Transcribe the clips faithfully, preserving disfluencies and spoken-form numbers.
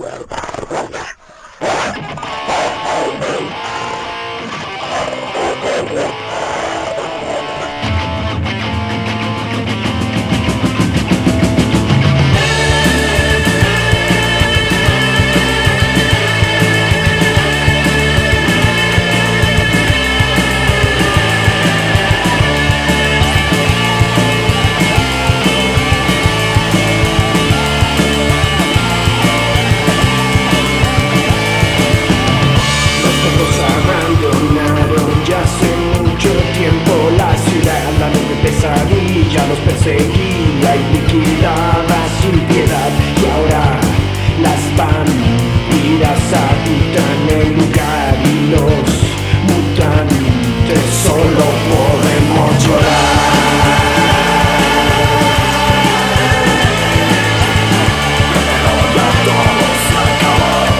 Los perseguía y liquidaba sin piedad, y ahora las vampiras habitan el lugar y los mutantes solo podemos llorar. Pero ya todo se acabó.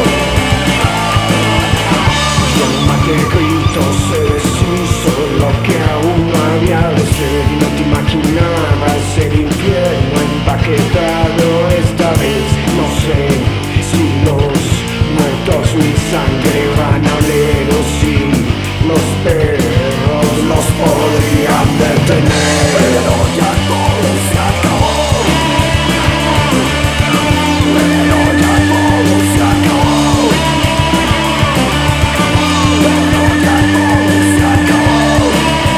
Yo más que gritos se deshizo lo que aún no había de ser, y no te imaginabas el infierno empaquetado esta vez. No sé si los muertos mi sangre van a oler o si los perros los podrían detener. Pero ya todo se acabó. Pero ya todo se acabó. Pero ya todo se acabó.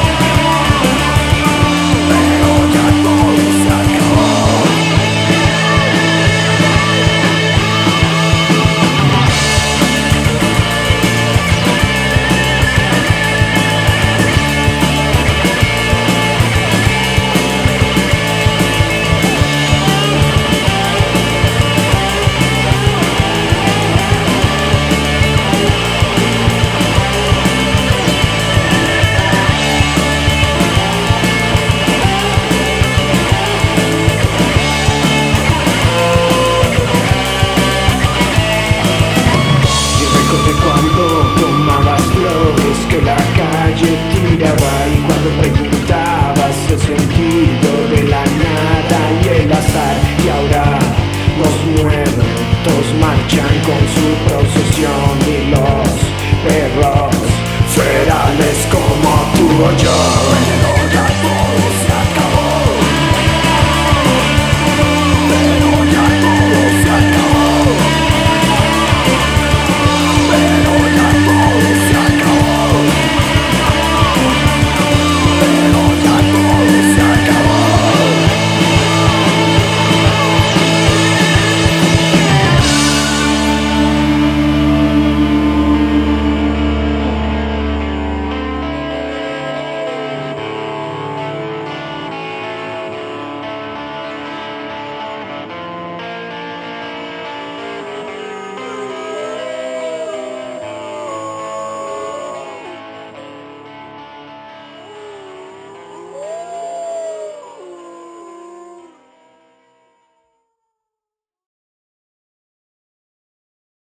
Pero ya todo se acabó. Cuando tomabas flores que la calle tiraba, y cuando preguntabas el sentido de la nada y el azar, y ahora los muertos marchan con su